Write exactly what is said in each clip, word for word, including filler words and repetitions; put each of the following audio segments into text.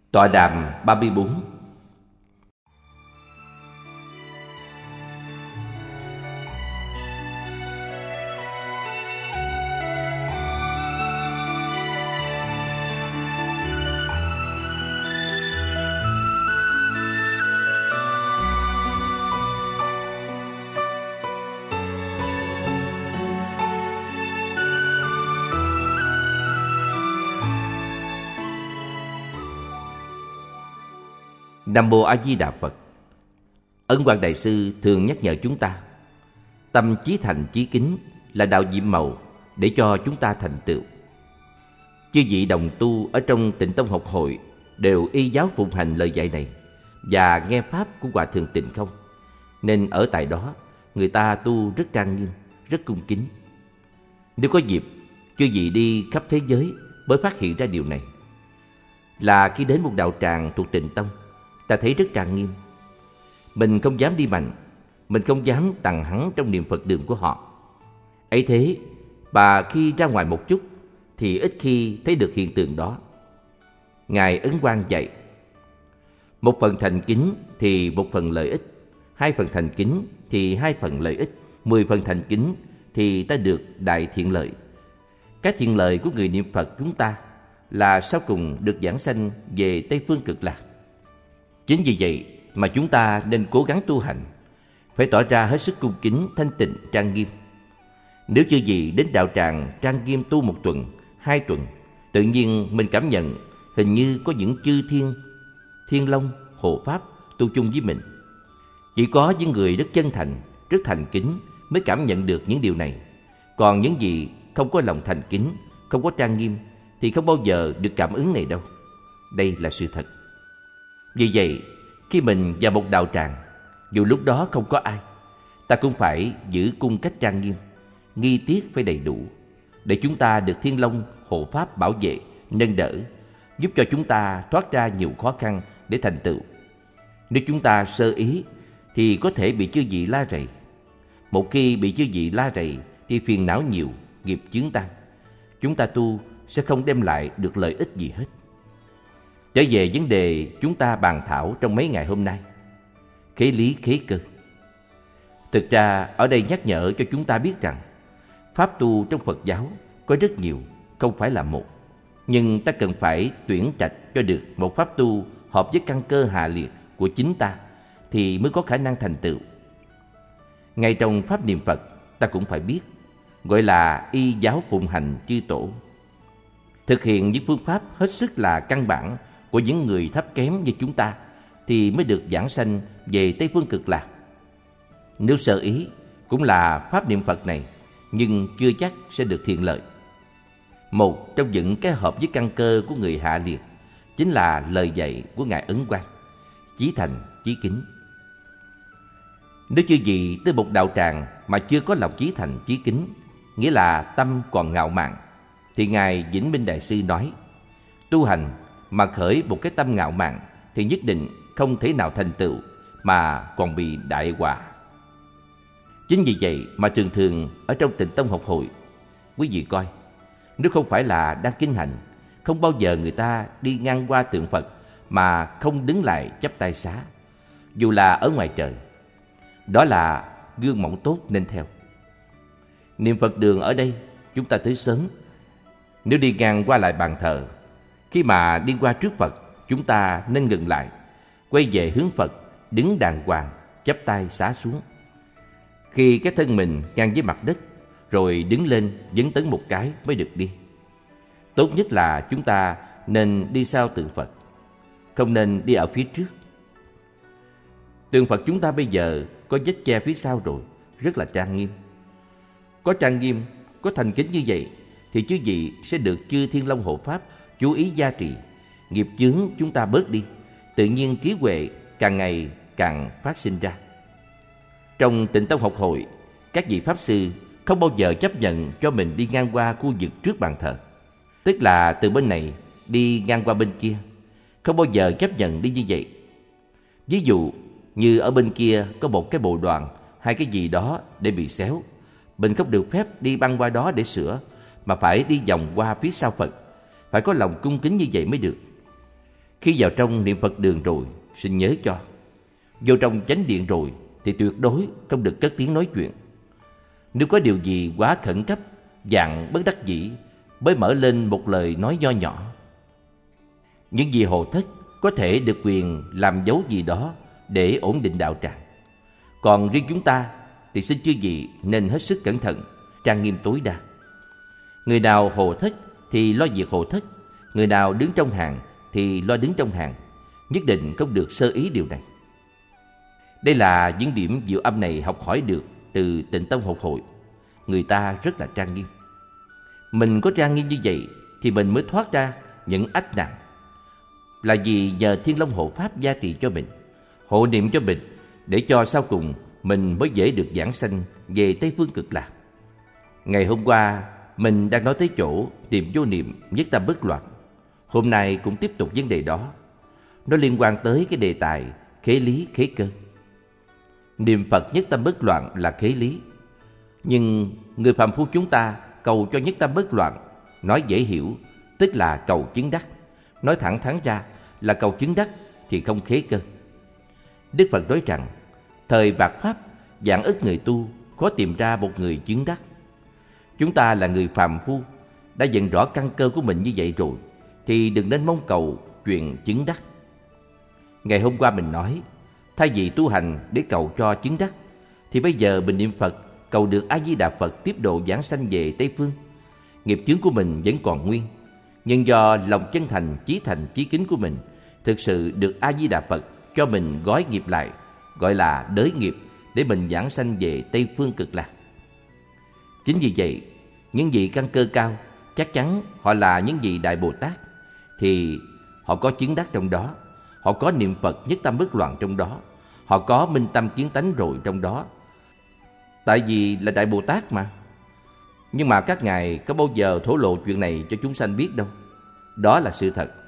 Tọa đàm ba mươi bốn. Nam Mô A Di Đà Phật. Ấn Quang Đại Sư thường nhắc nhở chúng ta, tâm chí thành chí kính là đạo nhiệm màu để cho chúng ta thành tựu. Chư vị đồng tu ở trong Tịnh Tông học hội đều y giáo phụng hành lời dạy này và nghe pháp của Hòa Thượng Tịnh Không, nên ở tại đó người ta tu rất trang nghiêm, rất cung kính. Nếu có dịp, chư vị đi khắp thế giới mới phát hiện ra điều này. Là khi đến một đạo tràng thuộc Tịnh Tông, ta thấy rất trang nghiêm. Mình không dám đi mạnh, mình không dám tằng hắng trong niệm Phật đường của họ. Ấy thế, bà khi ra ngoài một chút thì ít khi thấy được hiện tượng đó. Ngài Ấn Quang dạy, một phần thành kính thì một phần lợi ích, hai phần thành kính thì hai phần lợi ích, mười phần thành kính thì ta được đại thiện lợi. Cái thiện lợi của người niệm Phật chúng ta là sau cùng được giảng sanh về Tây Phương Cực Lạc. Chính vì vậy mà chúng ta nên cố gắng tu hành, phải tỏ ra hết sức cung kính, thanh tịnh, trang nghiêm. Nếu chư vị đến đạo tràng trang nghiêm tu một tuần, hai tuần, tự nhiên mình cảm nhận hình như có những chư thiên, thiên long, hộ pháp tu chung với mình. Chỉ có những người rất chân thành, rất thành kính mới cảm nhận được những điều này. Còn những gì không có lòng thành kính, không có trang nghiêm thì không bao giờ được cảm ứng này đâu. Đây là sự thật. Vì vậy, khi mình vào một đạo tràng, dù lúc đó không có ai, ta cũng phải giữ cung cách trang nghiêm, nghi tiết phải đầy đủ, để chúng ta được thiên long, hộ pháp bảo vệ, nâng đỡ, giúp cho chúng ta thoát ra nhiều khó khăn để thành tựu. Nếu chúng ta sơ ý, thì có thể bị chư vị la rầy. Một khi bị chư vị la rầy, thì phiền não nhiều, nghiệp chướng tăng. Chúng ta tu sẽ không đem lại được lợi ích gì hết. Trở về vấn đề chúng ta bàn thảo trong mấy ngày hôm nay, khế lý khế cơ. Thực ra ở đây nhắc nhở cho chúng ta biết rằng pháp tu trong Phật giáo có rất nhiều, không phải là một. Nhưng ta cần phải tuyển trạch cho được một pháp tu hợp với căn cơ hạ liệt của chính ta thì mới có khả năng thành tựu. Ngay trong pháp niệm Phật ta cũng phải biết, gọi là y giáo phụng hành chư tổ. Thực hiện những phương pháp hết sức là căn bản của những người thấp kém như chúng ta thì mới được giảng sanh về Tây Phương Cực Lạc. Nếu sơ ý cũng là pháp niệm Phật này, nhưng chưa chắc sẽ được thiện lợi. Một trong những cái hợp với căn cơ của người hạ liệt chính là lời dạy của Ngài Ấn Quang, chí thành chí kính. Nếu chư vị tới một đạo tràng mà chưa có lòng chí thành chí kính, nghĩa là tâm còn ngạo mạn, thì Ngài Vĩnh Minh Đại Sư nói, tu hành mà khởi một cái tâm ngạo mạn thì nhất định không thể nào thành tựu, mà còn bị đại họa. Chính vì vậy mà thường thường ở trong Tịnh Tông học hội, quý vị coi, nếu không phải là đang kinh hành, không bao giờ người ta đi ngang qua tượng Phật mà không đứng lại chắp tay xá, dù là ở ngoài trời. Đó là gương mẫu tốt nên theo. Niệm Phật đường ở đây chúng ta tới sớm. Nếu đi ngang qua lại bàn thờ, khi mà đi qua trước Phật, chúng ta nên ngừng lại, quay về hướng Phật, đứng đàng hoàng, chắp tay xá xuống. Khi cái thân mình ngang với mặt đất, rồi đứng lên vấn tấn một cái mới được đi. Tốt nhất là chúng ta nên đi sau tượng Phật, không nên đi ở phía trước. Tượng Phật chúng ta bây giờ có vết che phía sau rồi, rất là trang nghiêm. Có trang nghiêm, có thành kính như vậy thì chư vị sẽ được chư Thiên Long hộ pháp chú ý gia trì, nghiệp chướng chúng ta bớt đi, tự nhiên trí huệ càng ngày càng phát sinh ra. Trong Tịnh Tông học hội, các vị pháp sư không bao giờ chấp nhận cho mình đi ngang qua khu vực trước bàn thờ, tức là từ bên này đi ngang qua bên kia, không bao giờ chấp nhận đi như vậy. Ví dụ như ở bên kia có một cái bồ đoàn hay cái gì đó để bị xéo, mình không được phép đi băng qua đó để sửa, mà phải đi vòng qua phía sau Phật, phải có lòng cung kính như vậy mới được. Khi vào trong niệm Phật đường rồi, xin nhớ cho, vô trong chánh điện rồi thì tuyệt đối không được cất tiếng nói chuyện. Nếu có điều gì quá khẩn cấp, dạng bất đắc dĩ, mới mở lên một lời nói nho nhỏ. Những vị hộ thất có thể được quyền làm dấu gì đó để ổn định đạo tràng. Còn riêng chúng ta thì xin chư vị nên hết sức cẩn thận, trang nghiêm tối đa. Người nào hộ thất thì lo việc hộ thất, người nào đứng trong hàng thì lo đứng trong hàng, nhất định không được sơ ý điều này. Đây là những điểm diệu âm này học hỏi được từ Tịnh Tông Học Hội. Người ta rất là trang nghiêm. Mình có trang nghiêm như vậy thì mình mới thoát ra những ách nạn. Là vì nhờ Thiên Long hộ pháp gia trì cho mình, hộ niệm cho mình, để cho sau cùng mình mới dễ được giảng sanh về Tây Phương Cực Lạc. Ngày hôm qua mình đang nói tới chỗ niệm vô niệm, nhất tâm bất loạn. Hôm nay cũng tiếp tục vấn đề đó. Nó liên quan tới cái đề tài khế lý khế cơ. Niệm Phật nhất tâm bất loạn là khế lý. Nhưng người phàm phu chúng ta cầu cho nhất tâm bất loạn, nói dễ hiểu, tức là cầu chứng đắc. Nói thẳng thắn ra là cầu chứng đắc thì không khế cơ. Đức Phật nói rằng, thời bạt Pháp, vạn ức người tu, khó tìm ra một người chứng đắc. Chúng ta là người phàm phu, đã nhận rõ căn cơ của mình như vậy rồi, thì đừng nên mong cầu chuyện chứng đắc. Ngày hôm qua mình nói, thay vì tu hành để cầu cho chứng đắc, thì bây giờ mình niệm Phật, cầu được A-di-đà Phật tiếp độ giảng sanh về Tây Phương. Nghiệp chướng của mình vẫn còn nguyên, nhưng do lòng chân thành, chí thành, chí kính của mình, thực sự được A-di-đà Phật cho mình gói nghiệp lại, gọi là đới nghiệp, để mình giảng sanh về Tây Phương Cực Lạc. Chính vì vậy, những vị căn cơ cao, chắc chắn họ là những vị Đại Bồ Tát, thì họ có chứng đắc trong đó, họ có niệm Phật nhất tâm bất loạn trong đó, họ có minh tâm kiến tánh rồi trong đó. Tại vì là Đại Bồ Tát mà. Nhưng mà các ngài có bao giờ thổ lộ chuyện này cho chúng sanh biết đâu. Đó là sự thật.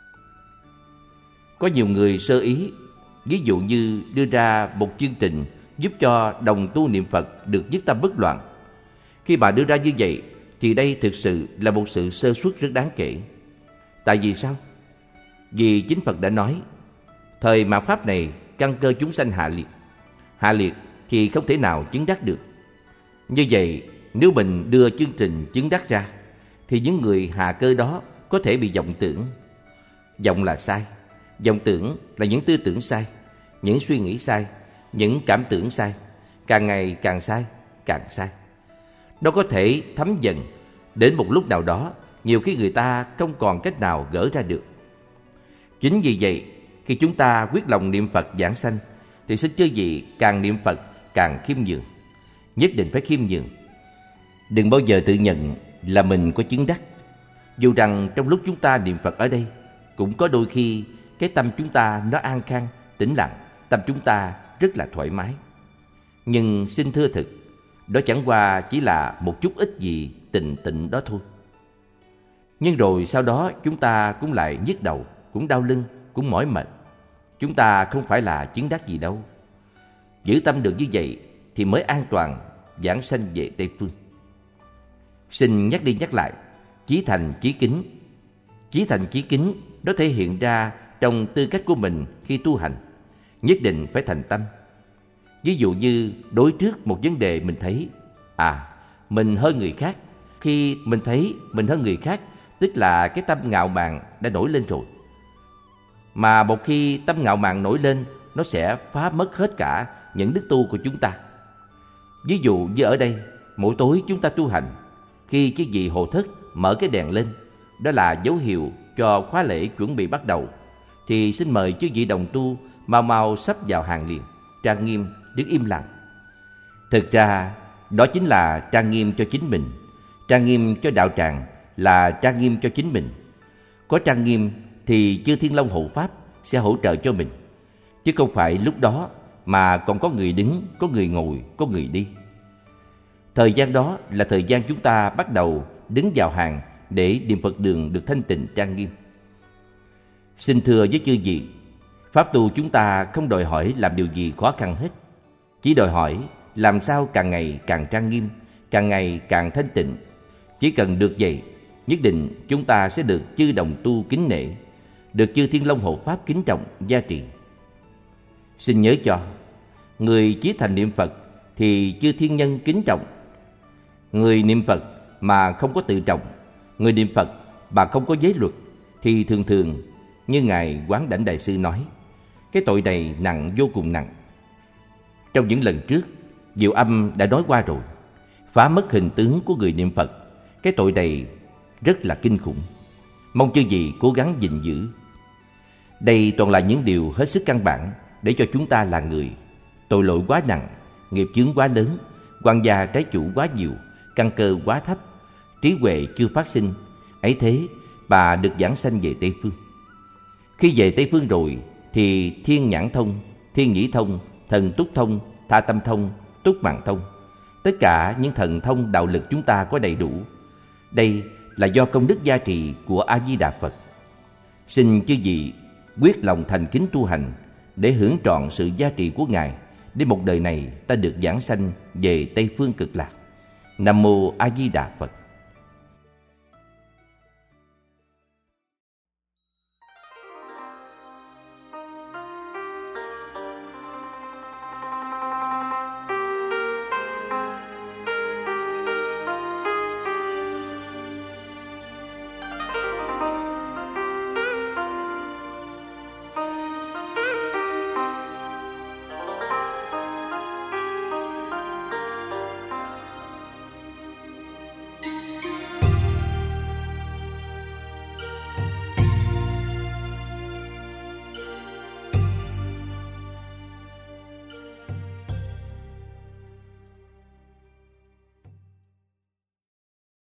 Có nhiều người sơ ý, ví dụ như đưa ra một chương trình giúp cho đồng tu niệm Phật được nhất tâm bất loạn. Khi bà đưa ra như vậy thì đây thực sự là một sự sơ suất rất đáng kể. Tại vì sao? Vì chính Phật đã nói, thời mạt Pháp này căn cơ chúng sanh hạ liệt. Hạ liệt thì không thể nào chứng đắc được. Như vậy, nếu mình đưa chương trình chứng đắc ra, thì những người hạ cơ đó có thể bị vọng tưởng. Vọng là sai. Vọng tưởng là những tư tưởng sai, những suy nghĩ sai, những cảm tưởng sai. Càng ngày càng sai, càng sai. Nó có thể thấm dần, đến một lúc nào đó, nhiều khi người ta không còn cách nào gỡ ra được. Chính vì vậy, khi chúng ta quyết lòng niệm Phật giảng sanh, thì xin chư vị càng niệm Phật càng khiêm nhường. Nhất định phải khiêm nhường. Đừng bao giờ tự nhận là mình có chứng đắc. Dù rằng trong lúc chúng ta niệm Phật ở đây, cũng có đôi khi cái tâm chúng ta nó an khang, tĩnh lặng, tâm chúng ta rất là thoải mái. Nhưng xin thưa thực, đó chẳng qua chỉ là một chút ít gì tịnh tịnh đó thôi. Nhưng rồi sau đó chúng ta cũng lại nhức đầu, cũng đau lưng, cũng mỏi mệt. Chúng ta không phải là chứng đắc gì đâu. Giữ tâm được như vậy thì mới an toàn giảng sanh về Tây Phương. Xin nhắc đi nhắc lại, chí thành chí kính. Chí thành chí kính nó thể hiện ra trong tư cách của mình khi tu hành. Nhất định phải thành tâm. Ví dụ như đối trước một vấn đề mình thấy, à, mình hơn người khác. Khi mình thấy mình hơn người khác, tức là cái tâm ngạo mạn đã nổi lên rồi. Mà một khi tâm ngạo mạn nổi lên, nó sẽ phá mất hết cả những đức tu của chúng ta. Ví dụ như ở đây, mỗi tối chúng ta tu hành, khi cái vị hộ thất mở cái đèn lên, đó là dấu hiệu cho khóa lễ chuẩn bị bắt đầu, thì xin mời chư vị đồng tu mau mau sắp vào hàng liền, trang nghiêm, đứng im lặng. Thực ra, đó chính là trang nghiêm cho chính mình. Trang nghiêm cho đạo tràng là trang nghiêm cho chính mình. Có trang nghiêm thì chư Thiên Long hộ pháp sẽ hỗ trợ cho mình, chứ không phải lúc đó mà còn có người đứng, có người ngồi, có người đi. Thời gian đó là thời gian chúng ta bắt đầu đứng vào hàng để niệm Phật đường được thanh tịnh trang nghiêm. Xin thưa với chư vị, pháp tu chúng ta không đòi hỏi làm điều gì khó khăn hết, chỉ đòi hỏi làm sao càng ngày càng trang nghiêm, càng ngày càng thanh tịnh. Chỉ cần được vậy, nhất định chúng ta sẽ được chư đồng tu kính nể. được chư Thiên Long Hộ Pháp kính trọng, gia trì. Xin nhớ cho, người chí thành niệm Phật thì chư thiên nhân kính trọng. Người niệm Phật mà không có tự trọng, người niệm Phật mà không có giới luật, thì thường thường như Ngài Quán Đảnh Đại Sư nói, cái tội này nặng vô cùng nặng. Trong những lần trước, Diệu Âm đã nói qua rồi, phá mất hình tướng của người niệm Phật, cái tội này rất là kinh khủng. Mong chư vị cố gắng gìn giữ. Đây toàn là những điều hết sức căn bản để cho chúng ta là người. Tội lỗi quá nặng, nghiệp chướng quá lớn, quan gia trái chủ quá nhiều, căn cơ quá thấp, trí huệ chưa phát sinh. Ấy thế bà được giảng sanh về Tây Phương. Khi về Tây Phương rồi thì thiên nhãn thông, thiên nhĩ thông, thần túc thông, tha tâm thông, túc mạng thông, tất cả những thần thông đạo lực chúng ta có đầy đủ. Đây là do công đức gia trì của A Di Đà Phật. Xin chư vị quyết lòng thành kính tu hành để hưởng trọn sự gia trì của Ngài, để một đời này ta được giảng sanh về Tây Phương Cực Lạc. Nam mô A Di Đà Phật.